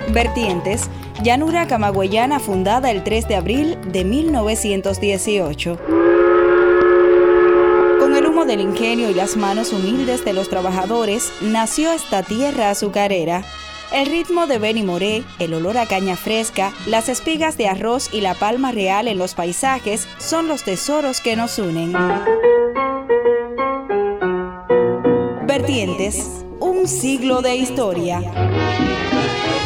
Vertientes, llanura camagüeyana fundada el 3 de abril de 1918. Con el humo del ingenio y las manos humildes de los trabajadores, nació esta tierra azucarera. El ritmo de Benny Moré, el olor a caña fresca, las espigas de arroz y la palma real en los paisajes son los tesoros que nos unen. Vertientes, un siglo de historia.